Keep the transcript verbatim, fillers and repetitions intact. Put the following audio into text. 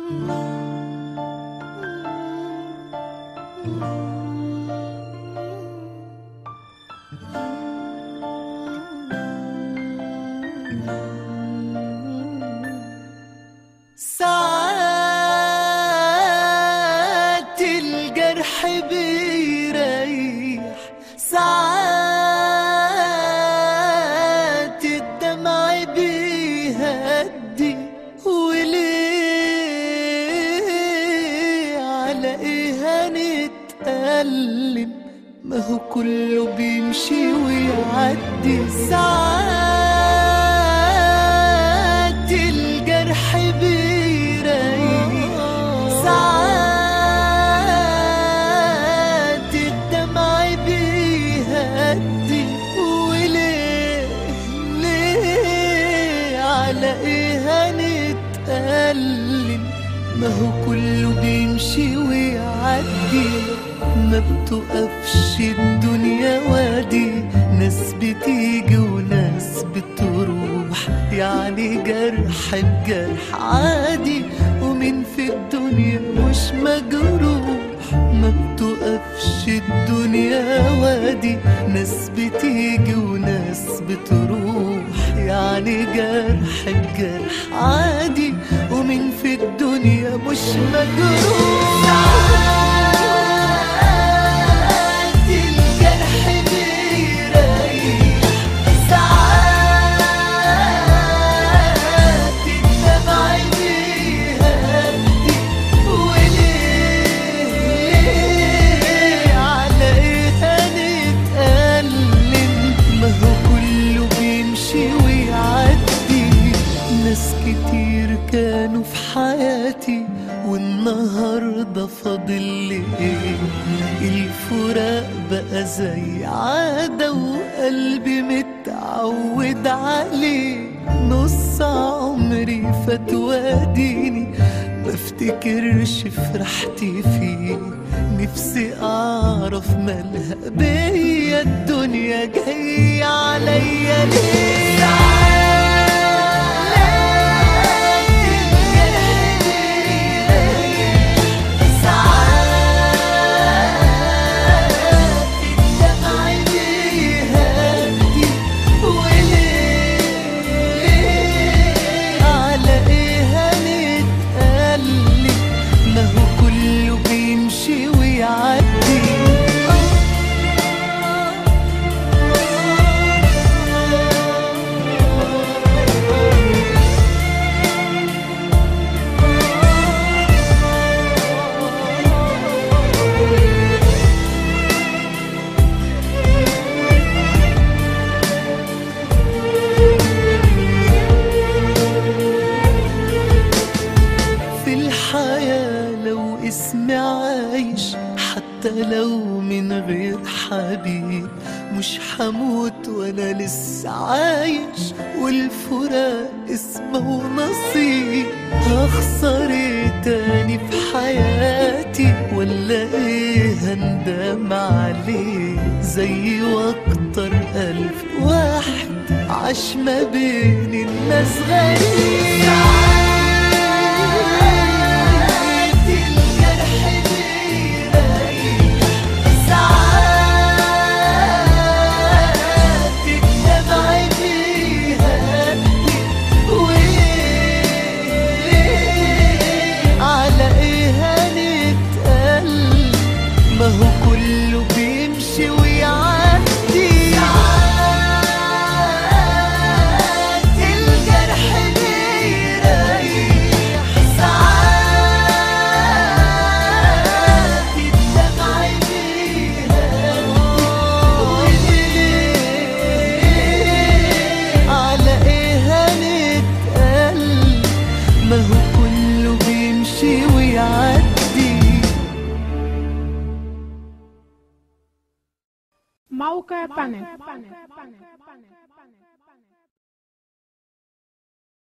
ساعات الجرح بيريح، ساعات الدمع بيهدي، وليه على ايه هنتألم؟ ما هو كله بيمشي ويعدي. ساعات الجرح بيريح، ساعات الدمع بيهدي، وليه ليه على ايه هنتألم؟ ما هو كله بيمشي ويعدي. ما بتقفش الدنيا وادي، ناس بتيجي وناس بتروح، يعني جرح بجرح عادي، ومين في الدنيا مش مجروح؟ ما بتقفش الدنيا وادي، ناس بتيجي وناس بتروح، يعني جرح بجرح عادي، ومين في الدنيا مش مجروح؟ كتير كانوا في حياتي والنهاردة فاضل لي ايه؟ الفراق بقى زي عادة وقلبي متعود عليه. نص عمري فات واديني بفتكرش فرحتي فيه، نفسي اعرف مالها بيا الدنيا جاية عليا ليه؟ اسمي عايش حتى لو من غير حبيب، مش حموت وانا لسه عايش، والفراق اسمه نصيب. هخسر ايه تاني في حياتي؟ ولا ايه هندم عليه؟ زي واكتر الف واحد عاش ما بين الناس غريب. ما هو كله بيمشي ويعدي. ساعات الجرح بيريح، ساعات الدمع بيهدي، وليه على ايه هنتقل؟ ما هو كله بيمشي ويعدي. موقع بانل.